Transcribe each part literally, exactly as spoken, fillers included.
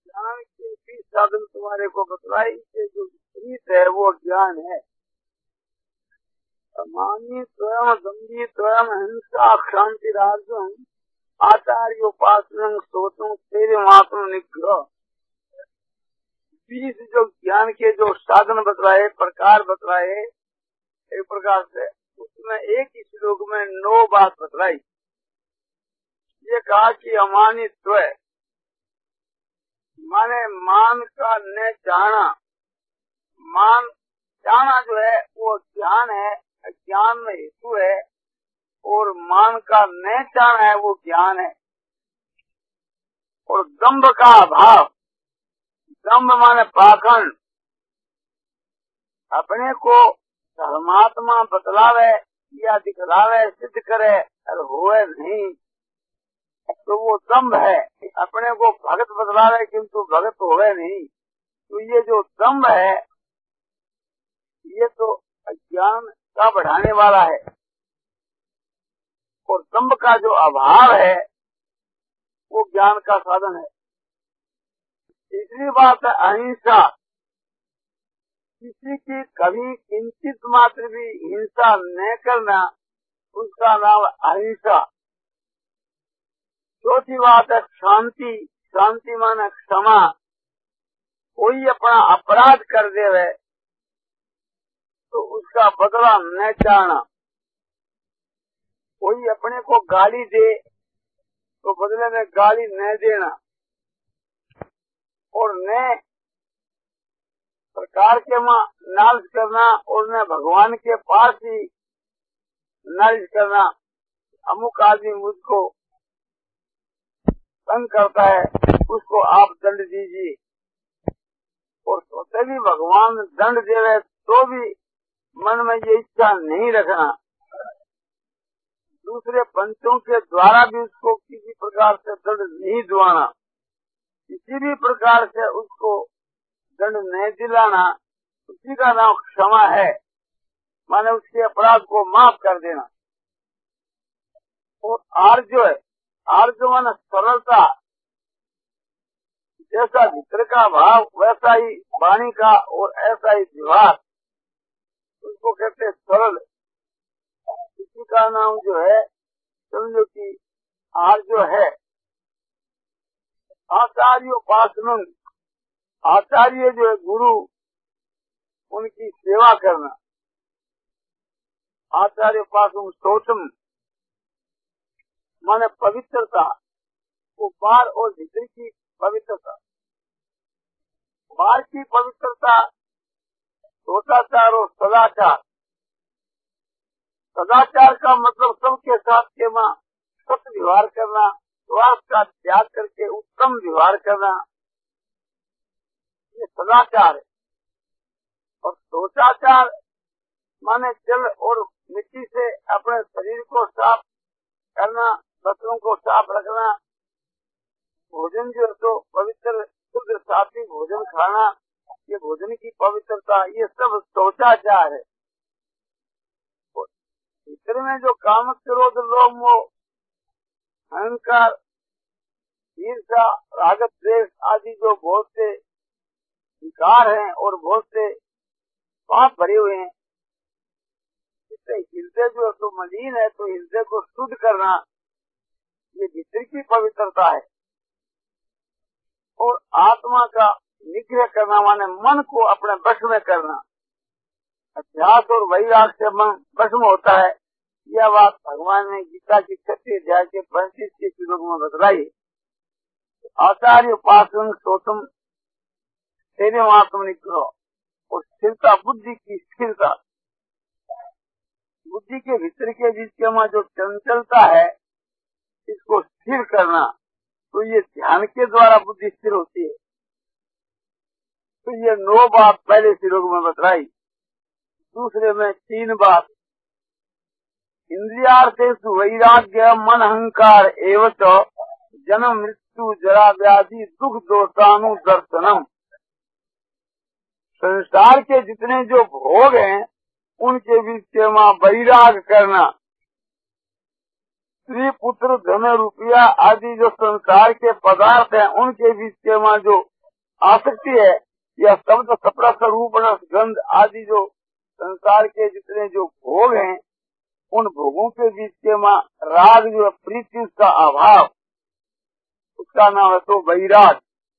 ज्ञान के भी साधन तुम्हारे को बतलाई कि जो विपरीत है वो ज्ञान है। मानी स्वयं दंडी स्वयं हिंसा शांति राजम आचार्य उपासन सोचो तेरे मात्र निग्रह। बीस जो ज्ञान के जो साधन बतलाए प्रकार बतलाए एक प्रकार से, उसमें एक ही श्लोक में नौ बात बतलाई। ये कहा कि अमानित्व माने मान का न जाना, मान जाना जो है वो ज्ञान है, ज्ञान में हेतु है, और मान का न जाना है वो ज्ञान है। और दम्भ का अभाव, दम्भ माने पाखंड, अपने को धर्मात्मा बतलावे या दिखलावे सिद्ध करे और होए नहीं तो वो दम्भ है। अपने को भगत बतलावे किंतु भगत होवे नहीं, तो ये जो दम्भ है ये तो अज्ञान का बढ़ाने वाला है। और दम्भ का जो अभाव है वो ज्ञान का साधन है। तीसरी बात है अहिंसा। किसी की कभी किंचित मात्र भी हिंसा न करना, उसका नाम अहिंसा। चौथी बात है शांति। शांति माने क्षमा। कोई अपना अपराध कर देवे तो उसका बदला न चाहना। कोई अपने को गाली दे तो बदले में गाली न देना। और न प्रकार के मां नालिश करना और न भगवान के पास ही नालिश करना। अमुक आदमी मुझको तंग करता है, उसको आप दंड दीजिए। और सोते भी भगवान दंड दे रहे तो भी मन में ये इच्छा नहीं रखना। दूसरे पंचों के द्वारा भी उसको किसी प्रकार से दंड नहीं दिलाना, किसी भी प्रकार से उसको दंड नहीं दिलाना, उसी का नाम क्षमा है। माने उसके अपराध को माफ कर देना। और आर्जो है, आर्जो माने सरलता। जैसा भीतर का भाव वैसा ही वाणी का और ऐसा ही व्यवहार, उसको कहते हैं सरल। इसी का नाम जो है समझो कि आर्जो है। आचार्य उपासन, आचार्य जो है गुरु, उनकी सेवा करना। आचार्य उपासन सोचम माने पवित्रता, वो बाहर और भीतर की पवित्रता। बाहर की पवित्रता सोचाचार और सदाचार। सदाचार का मतलब सबके साथ के मां सत्य व्यवहार करना, स्वार्थ का त्याग करके उत्तम व्यवहार करना, ये सदाचार है। और सोचाचार माने जल और मिट्टी से अपने शरीर को साफ करना, बच्चों को साफ रखना। भोजन जो है तो पवित्र शुद्ध सात्विक भोजन खाना, ये भोजन की पवित्रता, ये सब सोचाचार है। भीतर में जो काम क्रोध लोभ मोह अहंकार ईर्ष्या राग द्वेष आदि जो बहुत से विकार हैं और बहुत से पाप भरे हुए हैं, इससे हृदय जो है तो मलिन है, तो हृदय को शुद्ध करना ये भीतर की पवित्रता है। और आत्मा का निग्रह करना माने मन को अपने वश में करना। अध्यास और वैराग से मन वश में होता है। यह बात भगवान ने गीता की छठी अध्याय के पैंतीस के श्लोक में बतलाई। आचार्य उपासन सोचम तेरे आत्म निग्रह। और स्थिरता, बुद्धि की स्थिरता, बुद्धि के भीतर के बीच के में जो चंचलता है इसको स्थिर करना, तो ये ध्यान के द्वारा बुद्धि स्थिर होती है। तो ये नौ बात पहले श्लोक में बतलाई। दूसरे में तीन बात, इंद्रियार्थेषु वैराग्य मन अहंकार एवं जन्म मृत्यु जरा व्याधि दुख दोषानु दर्शनम। संसार के जितने जो भोग हैं उनके बीच के मां वैराग करना। स्त्री पुत्र धन रुपया आदि जो संसार के पदार्थ हैं उनके बीच के मां जो आसक्ति है, यह शब्द सपरा स्वरूप गंध आदि जो संसार के जितने जो भोग हैं, उन भोगों के बीच के माँ राग जो है प्रीति उसका अभाव, उसका नाम है तो वैराग।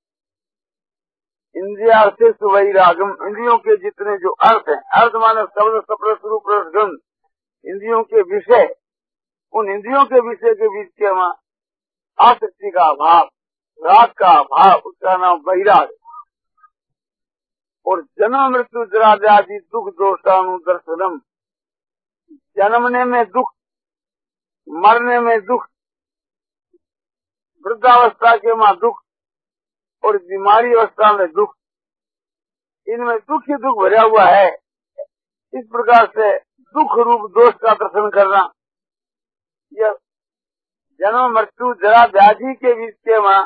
इंद्रिया से वैरागम, इंद्रियों के जितने जो अर्थ हैं, अर्थ माने शब्द सपरा स्वरूप गंध, इंद्रियों के विषय, उन इंद्रियों के विषय के बीच के माँ आसक्ति का अभाव, राग का अभाव, उसका नाम वैराग। और जन्म मृत्यु जरा व्याधि दुख दोषानुदर्शनम, जन्मने में दुख, मरने में दुख, वृद्धावस्था के माँ दुख और बीमारी अवस्था में दुख, इनमें दुख ही दुख भरा हुआ है। इस प्रकार से दुख रूप दोष का दर्शन करना, यह जन्म मृत्यु जरा व्याधि के बीच के माँ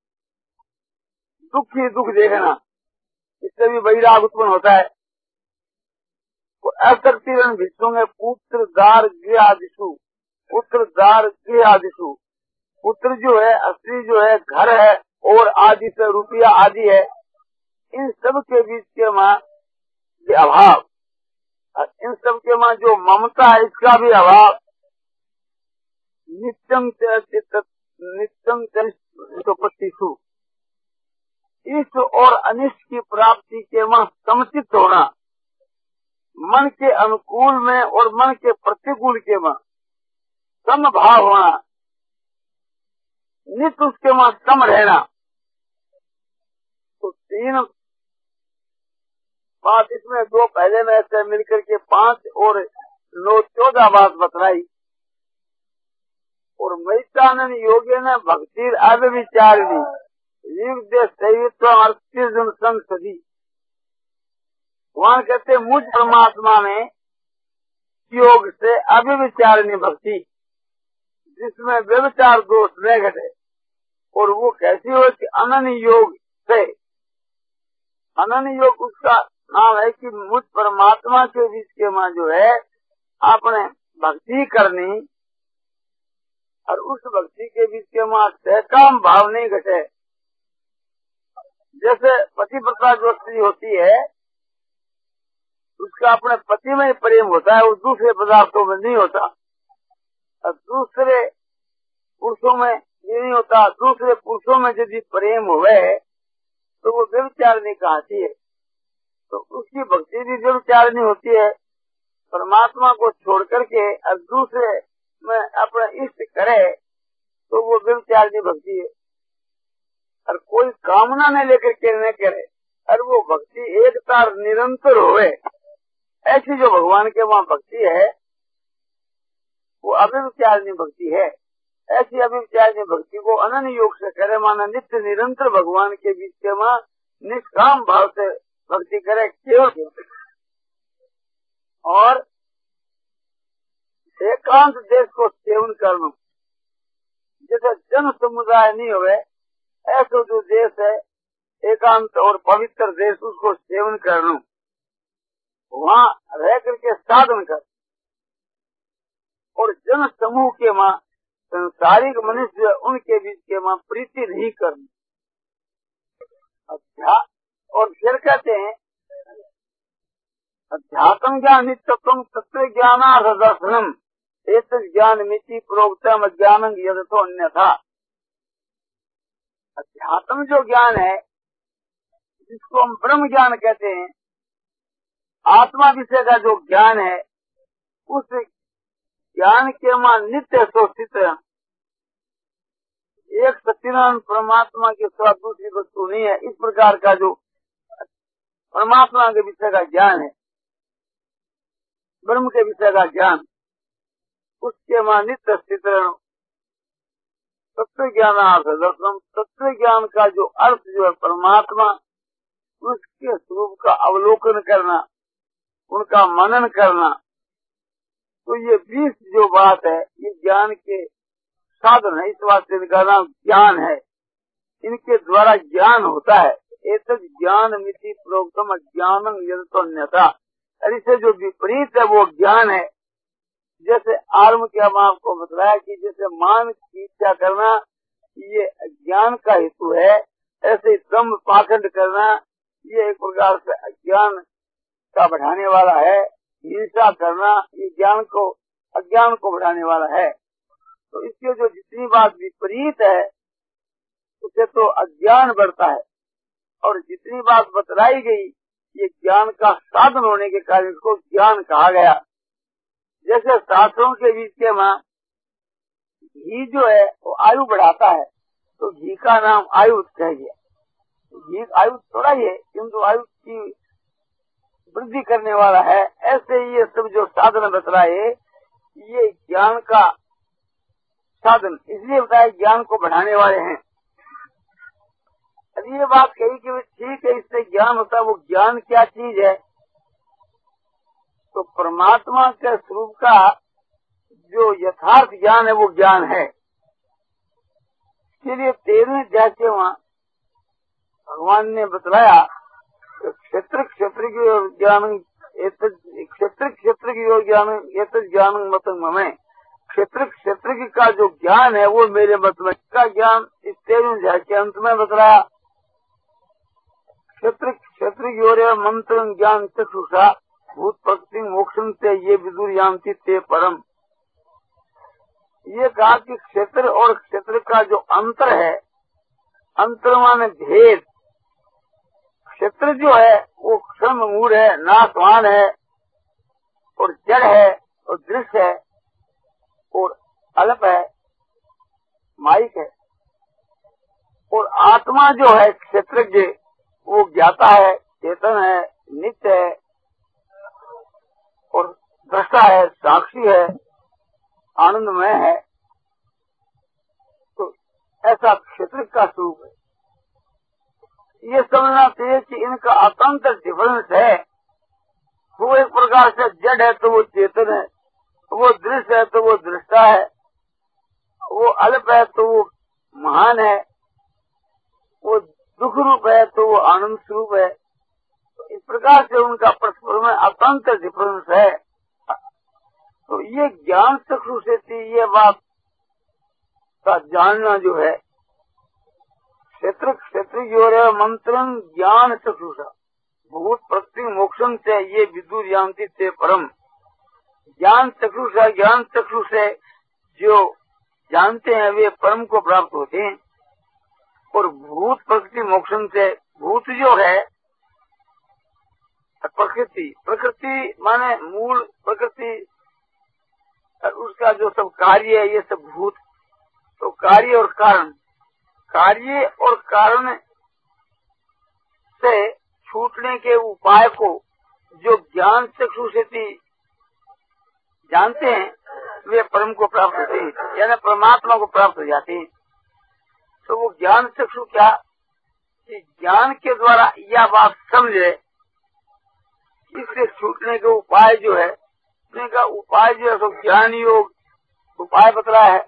दुख ही दुख देखना, इससे भी वैराग उत्पन्न होता है। तो असक्तिरण विश्व में पुत्र दार गृह आदिशु, पुत्र दार गृह आदिशु, पुत्र जो है असली जो है घर है और आदि से रुपया आदि है, इन सब के बीच के माँ अभाव, इन सब के माँ जो ममता है इसका भी अभाव। नित्यम नित्यम चरिष्टु, इष्ट और अनिष्ट की प्राप्ति के माँ समचित होना, मन के अनुकूल में और मन के प्रतिकूल के माँ समभाव होना, नित्य उसके माँ सम रहना। तो तीन बात इसमें, दो पहले में ऐसे मिलकर के पांच और नौ चौदह बात बतलाई। और मैत्रानंद योगी ने भक्ति अव्यभिचारिणी संसदी, वहाँ कहते मुझ परमात्मा में योग से अव्यभिचारिणी भक्ति, जिसमें व्यभिचार दोष न घटे। और वो कैसी हो कि अनन्य योग से, अनन्य योग उसका नाम है कि मुझ परमात्मा के बीच के माँ जो है आपने भक्ति करनी, और उस भक्ति के बीच के माँ सहकाम भाव नहीं घटे। जैसे पतिव्रता जो स्त्री होती है, उसका अपने पति में ही प्रेम होता है, वो दूसरे पदार्थों में नहीं होता, और दूसरे पुरुषों में ये नहीं होता। दूसरे पुरुषों में यदि प्रेम हुए तो वो व्यभिचारिणी कहती है। तो उसकी भक्ति भी व्यभिचारिणी होती है। परमात्मा को छोड़ करके और दूसरे में अपना इष्ट करे तो वो व्यभिचारिणी भक्ति है। और कोई कामना न लेकर के न करे, और वो भक्ति एक तार निरंतर होवे, ऐसी जो भगवान के वहाँ भक्ति है वो अव्यभिचारिणी भक्ति है। ऐसी अव्यभिचारिणी भक्ति को अनन्य योग से करे, माना नित्य निरंतर भगवान के बीच के वहाँ निष्काम भाव से भक्ति करे केवल। और एकांत देश को सेवन करना, जैसे जन समुदाय नहीं हुए, ऐसा जो देश है एकांत और पवित्र देश, उसको सेवन करना, वहाँ रह करके साधन कर। और जन समूह के माँ संसारिक मनुष्य उनके बीच के माँ प्रीति नहीं करनी। अच्छा, और फिर कहते हैं अध्यात्म ज्ञान नित्यत्व तत्व ज्ञानार्थ दर्शनम एक ज्ञान मिति प्रोक्तम ज्ञान यदतो अन्यथा। अध्यात्म जो ज्ञान है, जिसको हम ब्रह्म ज्ञान कहते हैं, आत्मा विषय का जो ज्ञान है, उस ज्ञान के मां नित्य शोषित एक सच्चिदानंद परमात्मा के साथ दूसरी वस्तु नहीं है। इस प्रकार का जो परमात्मा के विषय का ज्ञान है, ब्रह्म के विषय का ज्ञान, उसके मां नित्य स्थित तत्व ज्ञानार्थ दर्शन, तत्व ज्ञान का जो अर्थ जो है परमात्मा, उसके स्वरूप का अवलोकन करना, उनका मनन करना। तो ये बीस जो बात है, ये ज्ञान के साधन है। इस वास्ते इनका नाम ज्ञान है। इनके द्वारा ज्ञान होता है। एक ज्ञान मिति प्रोक्तम ज्ञानम यदतो अन्यथा, और इसे जो विपरीत है वो ज्ञान है। जैसे आर्म के हम आपको बताया कि जैसे मान की इच्छा करना ये ज्ञान का हेतु है, ऐसे दम दम्भ पाखंड करना ये एक प्रकार से अज्ञान का बढ़ाने वाला है। हिंसा करना ये ज्ञान को अज्ञान को बढ़ाने वाला है। तो इसके जो जितनी बात विपरीत है उसे तो अज्ञान बढ़ता है, और जितनी बात बतलाई गई ये ज्ञान का साधन होने के कारण इसको ज्ञान कहा गया। जैसे शास्त्रों के बीच के मां घी जो है वो आयु बढ़ाता है, तो घी का नाम आयु कह गया। घी आयु थोड़ा ही है, किंतु आयु की वृद्धि करने वाला है। ऐसे ये सब जो साधन बतलाए ये ज्ञान का साधन इसलिए बताया ज्ञान को बढ़ाने वाले हैं। अब ये बात कही कि ठीक है इससे ज्ञान होता है, वो ज्ञान क्या चीज है? तो परमात्मा के स्वरूप का जो यथार्थ ज्ञान है वो ज्ञान है। इसलिए तेरहवें अध्याय के वहाँ भगवान ने बतलाया क्षेत्र क्षेत्र की ओर ज्ञान क्षेत्र क्षेत्र की ओर ज्ञान एक ज्ञान मत में क्षेत्र क्षेत्र की का जो ज्ञान है वो मेरे मत में का ज्ञान इस तेरहवें अध्याय के अंत में बतलाया। क्षेत्र क्षेत्र की ओर मंत्र ज्ञान चक्षुषा भूत प्रकृति मोक्षण से ये विदुर यान्ति ते परम। ये कहा कि क्षेत्र और क्षेत्र का जो अंतर है, अंतर माने भेद। क्षेत्र जो है वो क्षण मूल है, नाशवान है और जड़ है और दृश्य है और अल्प है, माइक है। और आत्मा जो है क्षेत्रज्ञ वो ज्ञाता है, चेतन है, नित्य है और दृष्टा है, साक्षी है, आनंदमय है। तो ऐसा क्षेत्र का स्वरूप है। ये समझना चाहिए कि इनका अतंत्र डिफरेंस है। वो एक प्रकार से जड़ है तो वो चेतन है, वो दृश्य है तो वो दृष्टा है, वो अल्प है तो वो महान है, वो दुख रूप है तो वो आनंद स्वरूप है। तो इस प्रकार से उनका परस्पर में अतंत्र डिफरेंस है। तो ये ज्ञान चक्षु से थी ये बात का जानना जो है क्षेत्र क्षेत्र की ओर मंत्रन ज्ञान चक्षुषा भूत प्रकृति मोक्षण से ये विदुर यान्ति ते परम। ज्ञान चक्षुषा ज्ञान चक्षु से जो जानते हैं वे परम को प्राप्त होते हैं। और भूत प्रकृति मोक्षण से भूत जो है प्रकृति प्रकृति माने मूल प्रकृति उसका जो सब कार्य है ये सब भूत। तो कार्य और कारण कार्य और कारण से छूटने के उपाय को जो ज्ञान चक्षु से जानते हैं वे परम को प्राप्त होते हैं, यानी परमात्मा को प्राप्त हो जाते हैं। तो वो ज्ञान चक्षु क्या कि ज्ञान के द्वारा यह बात समझे इससे छूटने के उपाय जो है का उपाय जो है तो ज्ञान योग उपाय बतला है।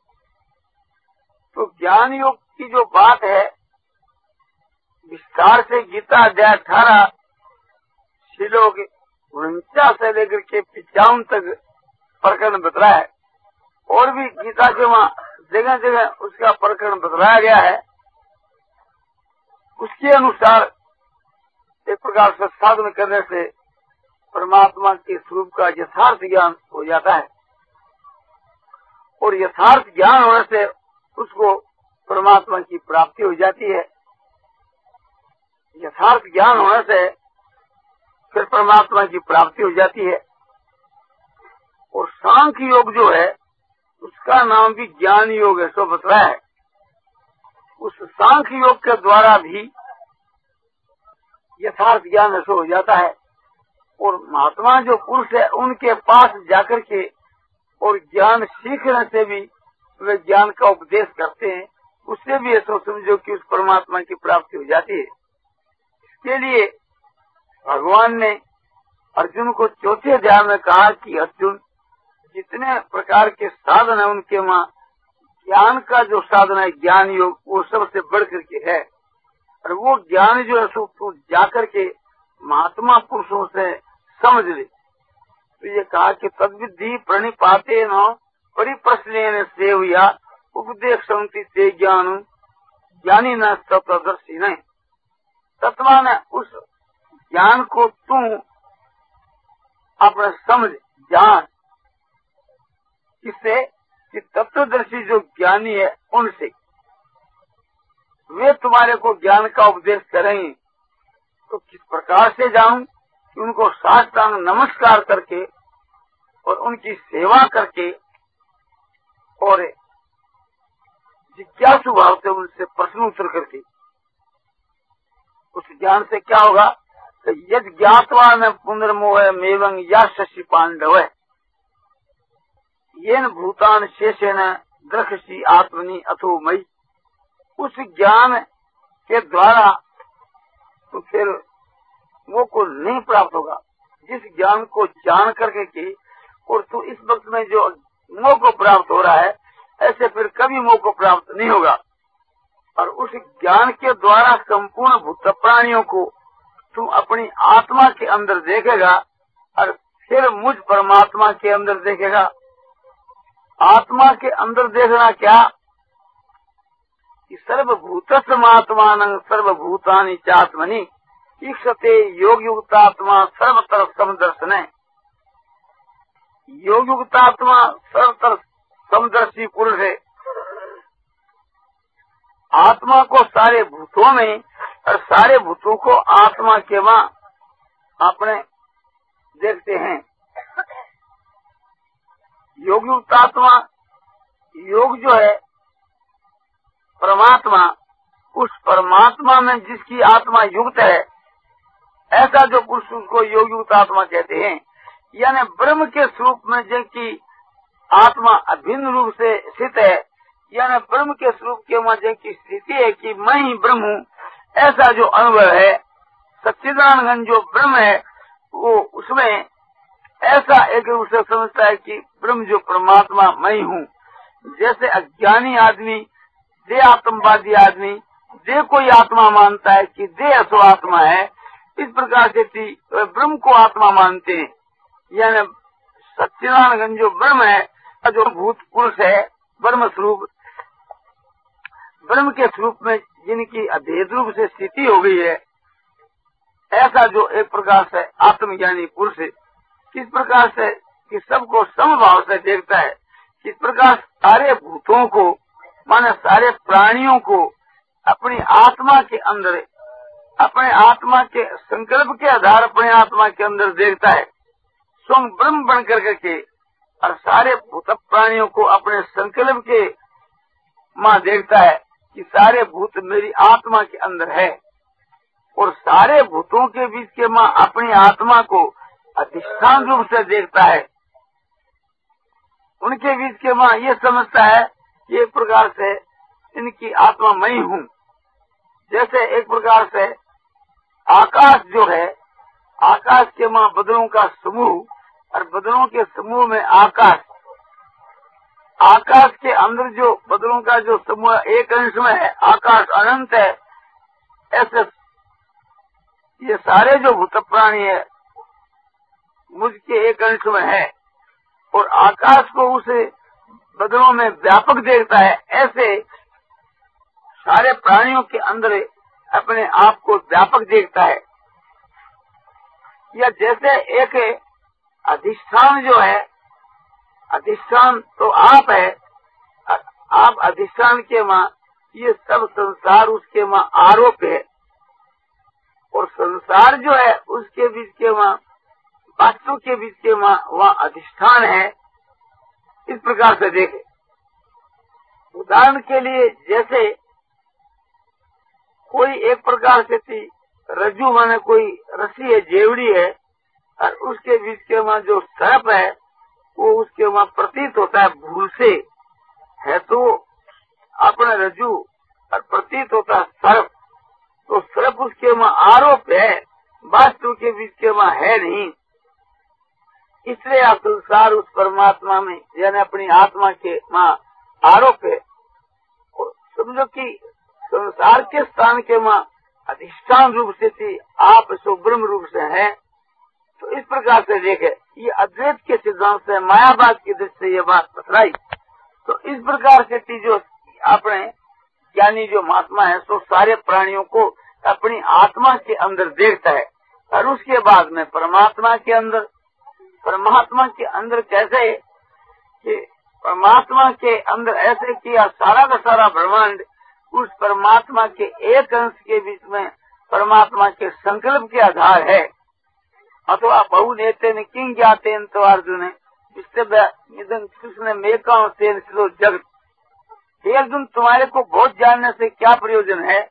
तो ज्ञान योग की जो बात है विस्तार से गीता अध्याय अठारह श्लोक उनचास से लेकर के पिचावन तक प्रकरण बतला है। और भी गीता के वहाँ जगह जगह उसका प्रकरण बतलाया गया है। उसके अनुसार एक प्रकार से साधन करने से परमात्मा के स्वरूप का यथार्थ ज्ञान हो जाता है। और यथार्थ ज्ञान होने से उसको परमात्मा की प्राप्ति हो जाती है। यथार्थ ज्ञान होने से फिर परमात्मा की प्राप्ति हो जाती है। और सांख्य योग जो है उसका नाम भी ज्ञान योग है, सो बतलाया है। उस सांख्य योग के द्वारा भी यथार्थ ज्ञान ऐसा हो जाता है। और महात्मा जो पुरुष है उनके पास जाकर के और ज्ञान सीखने से भी वे ज्ञान का उपदेश करते हैं, उससे भी ऐसा समझो कि उस परमात्मा की प्राप्ति हो जाती है। इसके लिए भगवान ने अर्जुन को चौथे अध्याय में कहा कि अर्जुन जितने प्रकार के साधन है उनके वहाँ ज्ञान का जो साधन है ज्ञान योग वो सबसे बढ़ करके है। और वो ज्ञान जो है सो तू जाकर के महात्मा पुरुषों से समझ ले। तो ये कहा कि तद्विधि प्रणिपाते न परिप्रश्न से हुआ उपदेश संति से ज्ञान ज्ञानी न सतदर्शी नहीं। तत्व ने उस ज्ञान को तू अपने समझ जान, किससे कि तत्वदर्शी जो ज्ञानी है उनसे वे तुम्हारे को ज्ञान का उपदेश करेंगे। तो किस प्रकार से जाऊं कि उनको साष्टांग नमस्कार करके और उनकी सेवा करके और जिज्ञासु भाव से उनसे प्रश्न उत्तर करके, उस ज्ञान से क्या होगा? तो यद ज्ञातवा न पुनर्मोह मेवं या शशि पांडव येन भूतान शेषेन द्रक्षसी आत्मनि अथो मई। उस ज्ञान के द्वारा तो फिर वो को नहीं प्राप्त होगा जिस ज्ञान को जान करके की, और तू इस वक्त में जो मोह को प्राप्त हो रहा है ऐसे फिर कभी मोह को प्राप्त नहीं होगा। और उस ज्ञान के द्वारा संपूर्ण भूत प्राणियों को तू अपनी आत्मा के अंदर देखेगा और फिर मुझ परमात्मा के अंदर देखेगा। आत्मा के अंदर देखना क्या कि सर्वभूतस्मात्मानं सर्वभूतानि चात्मनि ईक्षते योग युक्तात्मा सर्वतर समदर्शन। योग युक्तात्मा सर्वतर समदर्शी पुरुष है। आत्मा को सारे भूतों में और सारे भूतों को आत्मा के वहां अपने देखते हैं। योग युक्तात्मा, योग जो है परमात्मा, उस परमात्मा में जिसकी आत्मा युक्त है ऐसा जो पुरुष उसको योग युक्त आत्मा कहते हैं। यानी ब्रह्म के स्वरूप में जिनकी आत्मा अभिन्न रूप से स्थित है, यानी ब्रह्म के स्वरूप के मध्य की स्थिति है कि मैं ही ब्रह्म हूँ, ऐसा जो अनुभव है, सच्चिदानंद जो ब्रह्म है वो उसमें ऐसा एक रूप से समझता है कि ब्रह्म जो परमात्मा मैं ही हूँ। जैसे अज्ञानी आदमी, दे आत्मवादी आदमी दे कोई आत्मा मानता है कि दे असो आत्मा है, इस प्रकार से ब्रह्म को आत्मा मानते हैं। यानी सच्चिदानंद जो ब्रह्म है, जो भूत पुरुष है, ब्रह्म स्वरूप, ब्रह्म के स्वरूप में जिनकी अभेद रूप से स्थिति हो गई है, ऐसा जो एक प्रकार से आत्मज्ञानी पुरुष है, किस प्रकार से कि सबको समभाव से देखता है, किस प्रकार सारे भूतों को माने सारे प्राणियों को अपनी आत्मा के अंदर, अपने आत्मा के संकल्प के आधार अपने आत्मा के अंदर देखता है, स्वयं ब्रह्म बन कर के, और सारे भूत प्राणियों को अपने संकल्प के मां देखता है कि सारे भूत मेरी आत्मा के अंदर है। और सारे भूतों के बीच के मां अपनी आत्मा को अधिष्ठान रूप से देखता है। उनके बीच के मां ये समझता है कि एक प्रकार से इनकी आत्मा मैं हूँ। जैसे एक प्रकार से आकाश जो है, आकाश के मां बदलों का समूह, और बदलों के समूह में आकाश, आकाश के अंदर जो बदलों का जो समूह एक अंश में है, आकाश अनंत है। ऐसे ये सारे जो भूत प्राणी है मुझके एक अंश में है, और आकाश को उसे बदलों में व्यापक देखता है। ऐसे सारे प्राणियों के अंदर अपने आप को व्यापक देखता है। या जैसे एक अधिष्ठान जो है, अधिष्ठान तो आप है, आप अधिष्ठान के मां, ये सब संसार उसके मां आरोप है, और संसार जो है उसके बीच के मां, वास्तु के बीच के मां वहाँ अधिष्ठान है। इस प्रकार से देखे, उदाहरण के लिए जैसे कोई एक प्रकार से थी रज्जू माने कोई रस्सी है, जेवड़ी है, और उसके बीच के वहाँ जो सर्प है वो उसके वहाँ प्रतीत होता है भूल से है, तो अपना रज्जू और प्रतीत होता है सर्प, तो सर्प उसके वहाँ आरोप है, वास्तु के बीच के वहाँ है नहीं। इसलिए संसार उस परमात्मा में यानी अपनी आत्मा के वहाँ आरोप है। समझो कि संसार के स्थान के वहाँ अधिष्ठान रूप से थी, आप सो ब्रह्म रूप से है। तो इस प्रकार से देखे, ये अद्वैत के सिद्धांत से, मायावाद की दृष्टि से ये बात बतलाई। तो इस प्रकार से जो अपने ज्ञानी जो महात्मा है, तो सारे प्राणियों को अपनी आत्मा के अंदर देखता है और उसके बाद में परमात्मा के अंदर। परमात्मा के अंदर कैसे कि परमात्मा के अंदर ऐसे किया सारा का सारा ब्रह्मांड उस परमात्मा के एक अंश के बीच में परमात्मा के संकल्प के आधार है। अथवा बहु नेते ने किंग जाते तो अर्जुन कृष्ण मेकाओं से जगत। हे अर्जुन, तुम्हारे को बहुत जानने से क्या प्रयोजन है?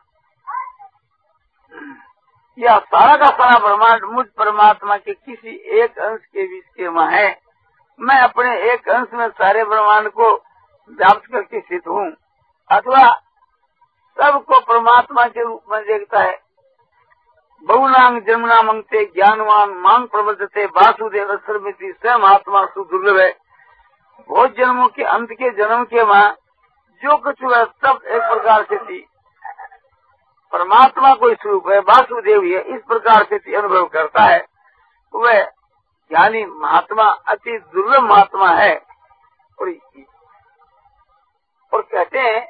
यह सारा का सारा ब्रह्मांड मुझ परमात्मा के किसी एक अंश के बीच के वहाँ है। मैं अपने एक अंश में सारे ब्रह्मांड को व्याप्त करके स्थित हूँ। अथवा सबको परमात्मा के रूप में देखता है। बहुनांग जन्मना मंगते ज्ञानवान मांग प्रबद्धते वासुदेव सर्वमिति स्वयं आत्मा सुदुर्लभ है। बहुत जन्मों के अंत के जन्म के वहाँ जो कुछ हुआ सब एक प्रकार से थी। परमात्मा कोई स्वरूप है, वासुदेव है, इस प्रकार से अनुभव करता है। वह ज्ञानी महात्मा अति दुर्लभ महात्मा है। और, और कहते हैं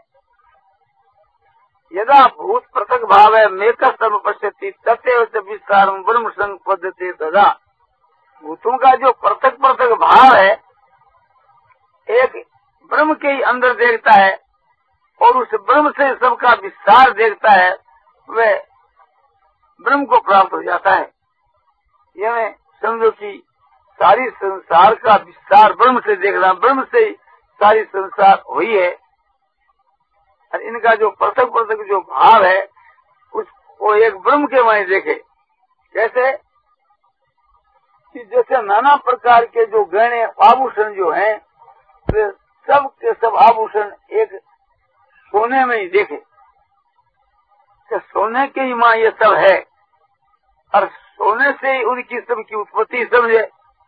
यदा भूत पृथक भाव है मेक सर्व पश्यति तथैव च विस्तारम ब्रह्म संग पद्धति तदा। भूतों का जो पृथक पृथक भाव है एक ब्रह्म के ही अंदर देखता है और उस ब्रह्म से सबका विस्तार देखता है, वह ब्रह्म को प्राप्त हो जाता है। यानी समझो कि सारी संसार का विस्तार ब्रह्म से देखना, ब्रह्म से ही सारी संसार हुई है। और इनका जो पृथक पृथक जो भाव है उस वो एक ब्रह्म के वहीं देखे। कैसे कि जैसे नाना प्रकार के जो गहने आभूषण जो हैं वे सब के सब आभूषण एक सोने में ही देखे कि सोने के ही माँ ये सब है और सोने से ही उनकी सबकी उत्पत्ति समझे।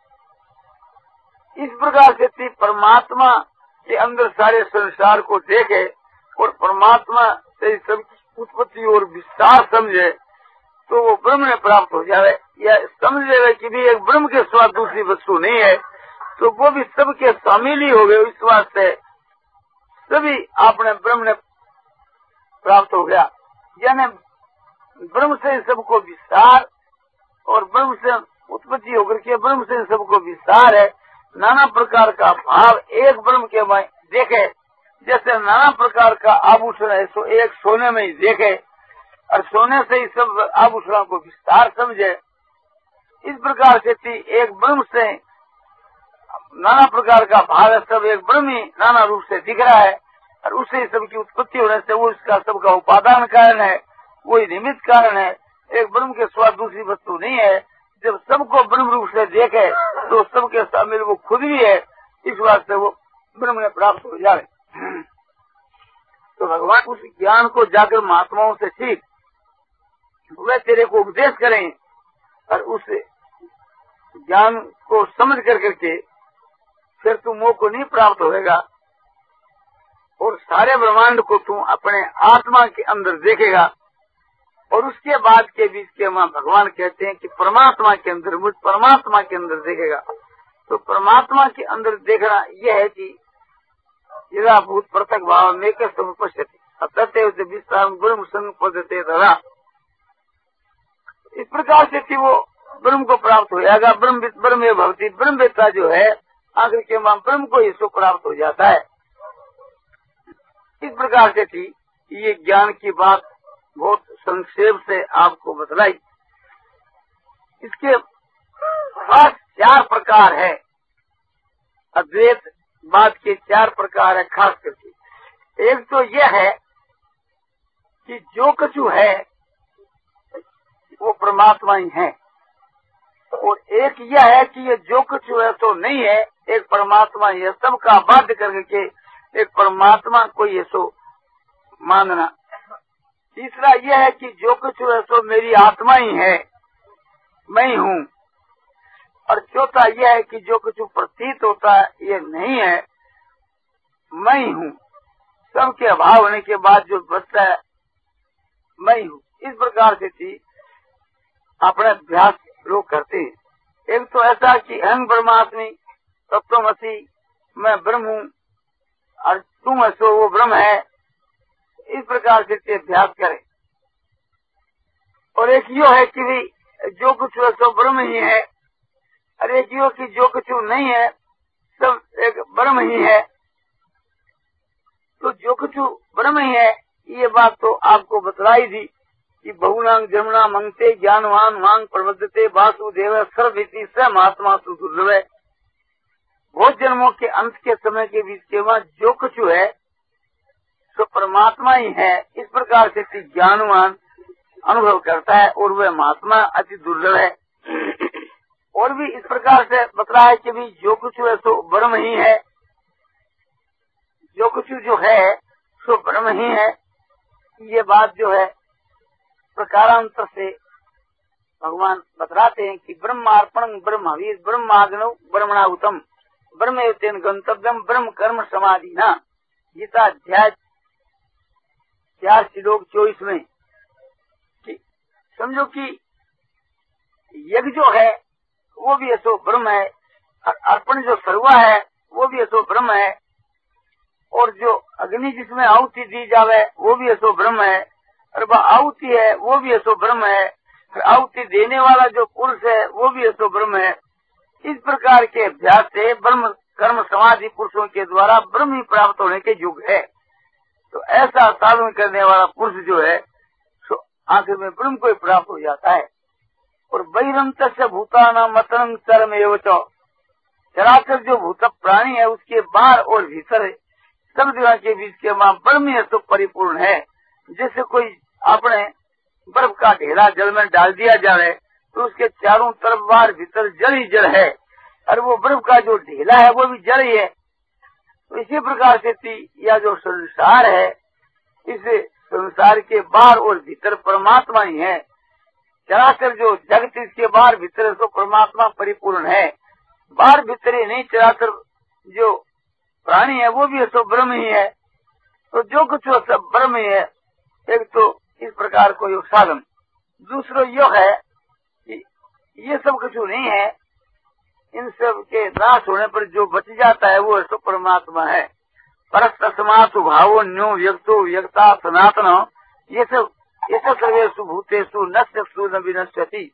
इस प्रकार से परमात्मा के अंदर सारे संसार को देखे और परमात्मा से सबकी उत्पत्ति और विस्तार समझे तो वो ब्रह्म में प्राप्त हो जाए। या समझ ले कि भी एक ब्रह्म के सिवा दूसरी वस्तु नहीं है तो वो भी सबके शामिल ही हो गए। इस वास्ते सभी आपने ब्रह्म ने प्राप्त हो गया। यानी ब्रह्म से सबको विस्तार और ब्रह्म से उत्पत्ति होकर के ब्रह्म से सबको विस्तार है। नाना प्रकार का भाव एक ब्रह्म के में देखे। जैसे नाना प्रकार का आभूषण है सो एक सोने में ही देखे और सोने से ही सब आभूषणों को विस्तार समझे। इस प्रकार से एक ब्रह्म से नाना प्रकार का भाव है, सब एक ब्रह्म ही नाना रूप से दिख रहा है और उससे ही सबकी उत्पत्ति होने से वो इसका सबका उपादान कारण है, वही निमित्त कारण है। एक ब्रह्म के सिवा दूसरी वस्तु नहीं है। जब सबको ब्रह्म रूप से देखे तो सबके शामिल वो खुद भी है। इस वास्ते वो ब्रह्म में प्राप्त हो जाए। तो भगवान उस ज्ञान को जाकर महात्माओं से सीख, वे तेरे को उपदेश करें और उस ज्ञान को समझ कर करके फिर तू मोह को नहीं प्राप्त होएगा और सारे ब्रह्मांड को तू अपने आत्मा के अंदर देखेगा। और उसके बाद के बीच के वहाँ भगवान कहते हैं कि परमात्मा के अंदर, मुझ परमात्मा के अंदर देखेगा। तो परमात्मा के अंदर देखना यह है कि यदा भूत पृथक भाव में समुपस्थिति अतः विस्तार ब्रह्म संग पद्धते तदा। इस प्रकार से थी वो ब्रह्म को प्राप्त हो जाएगा। ब्रह्म ब्रह्म भवती, ब्रह्मवेत्ता जो है आखिर के वहाँ ब्रह्म को इसको प्राप्त हो जाता है। इस प्रकार से थी ये ज्ञान की बात बहुत संक्षेप से आपको बतलाई। इसके खास चार प्रकार है, अद्वैत बात के चार प्रकार है खास करके। एक तो यह है कि जो कुछ है वो परमात्मा ही है, और एक यह है कि ये जो कुछ है तो नहीं है, एक परमात्मा ही है। सबका बाध्य करके एक परमात्मा को ये सो मानना। तीसरा यह है कि जो कुछ है सो मेरी आत्मा ही है, मैं ही हूँ। और चौथा यह है कि जो कुछ प्रतीत होता है ये नहीं है, मैं ही हूँ। सबके अभाव होने के बाद जो बचता है मैं ही हूँ। इस प्रकार से थी अपने अभ्यास लोग करते हैं। एक तो ऐसा कि अहं ब्रह्मास्मि तत्त्वमसि, मैं ब्रह्म हूँ और तुम ऐसो वो ब्रह्म है। इस प्रकार से अभ्यास करें। और एक यो है कि भी जो कुछ है सो ब्रह्म ही है, और एक यो कि जो कुछ नहीं है सब एक ब्रह्म ही है। तो जो कुछ ब्रह्म ही है ये बात तो आपको बतलाई दी कि बहुनांग जमुना मंगते ज्ञानवान मांग प्रबद्धते वासुदेव सर्वभीति स महात्मा सुदुर्लभ। बहुत जन्मों के अंत के समय के बीच के बाद जो कुछ है तो परमात्मा ही है, इस प्रकार से ज्ञानवान अनुभव करता है और वह महात्मा अति दुर्लभ है। और भी इस प्रकार से बतला है कि भी जो कुछ है सो ब्रह्म ही है, जो कुछ जो है सो ब्रह्म ही है। ये बात जो है प्रकारांतर से भगवान बतलाते हैं कि ब्रह्मार्पण ब्रह्मवीर ब्रह्माग्नौ ब्रह्मणाहुतम ब्रह्मेतेन गंतव्यम ब्रह्म कर्म समाधि न। गीता अध्याय चार श्लोक चौबीस में कि समझो कि यज्ञ जो है वो भी ऐसो ब्रह्म है, अर्पण जो सर्वा है वो भी ऐसो ब्रह्म है, और जो अग्नि जिसमें आहुति दी जावे वो भी ऐसो ब्रह्म है, और वह आहुति है वो भी ऐसो ब्रह्म है, और आहुति देने वाला जो पुरुष है वो भी ऐसो ब्रह्म है। इस प्रकार के अभ्यास से ब्रह्म कर्म समाधि पुरुषों के द्वारा ब्रह्म ही प्राप्त होने के युग है। तो ऐसा साधन करने वाला पुरुष जो है तो आखिर में ब्रह्म को ही प्राप्त हो जाता है। और बहिरंत से भूताना मतरंग चरम एवं चराचर जो भूत प्राणी है उसके बाहर और भीतर सब जगह के बीच के वहाँ ब्रह्म ही तो परिपूर्ण है। जैसे कोई अपने बर्फ का ढेला जल में डाल दिया जाए तो उसके चारों तरफ बाहर भीतर जल ही जल है, और वो बर्फ का जो ढेला है वो भी जल ही है। तो इसी प्रकार से यह जो संसार है इस संसार के बाहर और भीतर परमात्मा ही है। चराचर जो जगत इसके बाहर भीतर तो परमात्मा परिपूर्ण है, बाहर भीतर ही नहीं चराचर जो प्राणी है वो भी तो ब्रह्म ही है। तो जो कुछ वो सब ब्रह्म ही है। एक तो इस प्रकार को योग साधन, दूसरो योग है कि ये सब कुछ नहीं है, इन सब के नाश होने पर जो बच जाता है वो तो परमात्मा है। परस्तस्मात् भावो न्यो व्यक्तो व्यक्ता सनातन ये सब ये सब सर्वेषु भूतेषु नश्यसु न विनश्यति।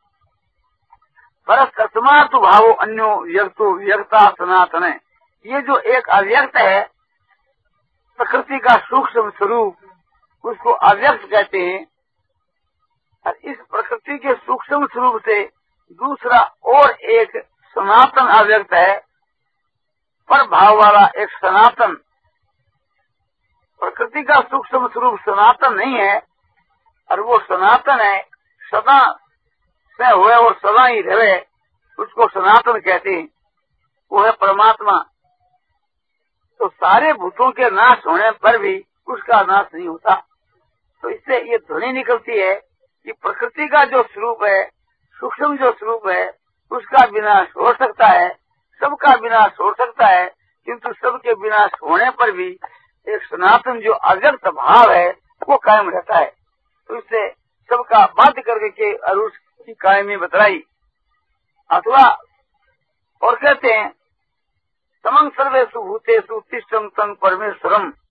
परस्तस्मात् भावो अन्यो व्यक्तो व्यक्ता सनातन, ये जो एक अव्यक्त है प्रकृति का सूक्ष्म स्वरूप उसको अव्यक्त कहते हैं। और इस प्रकृति के सूक्ष्म स्वरूप से दूसरा और एक सनातन अव्यक्त है, पर भाव वाला एक सनातन। प्रकृति का सूक्ष्म स्वरूप सनातन नहीं है, और वो सनातन है सदा से हुए और सदा ही रहे, उसको सनातन कहते हैं, वो है परमात्मा। तो सारे भूतों के नाश होने पर भी उसका नाश नहीं होता। तो इससे ये ध्वनि निकलती है कि प्रकृति का जो स्वरूप है सूक्ष्म जो स्वरूप है उसका विनाश हो सकता है, सबका विनाश हो सकता है, किंतु सबके विनाश होने पर भी एक सनातन जो अव्यक्त भाव है वो कायम रहता है। तो इससे सबका बाध्य करके के अरुष की कायमी बतलाई। अथवा और कहते हैं समं सर्वेषु भूतेषु तिष्ठं तं परमेश्वरम।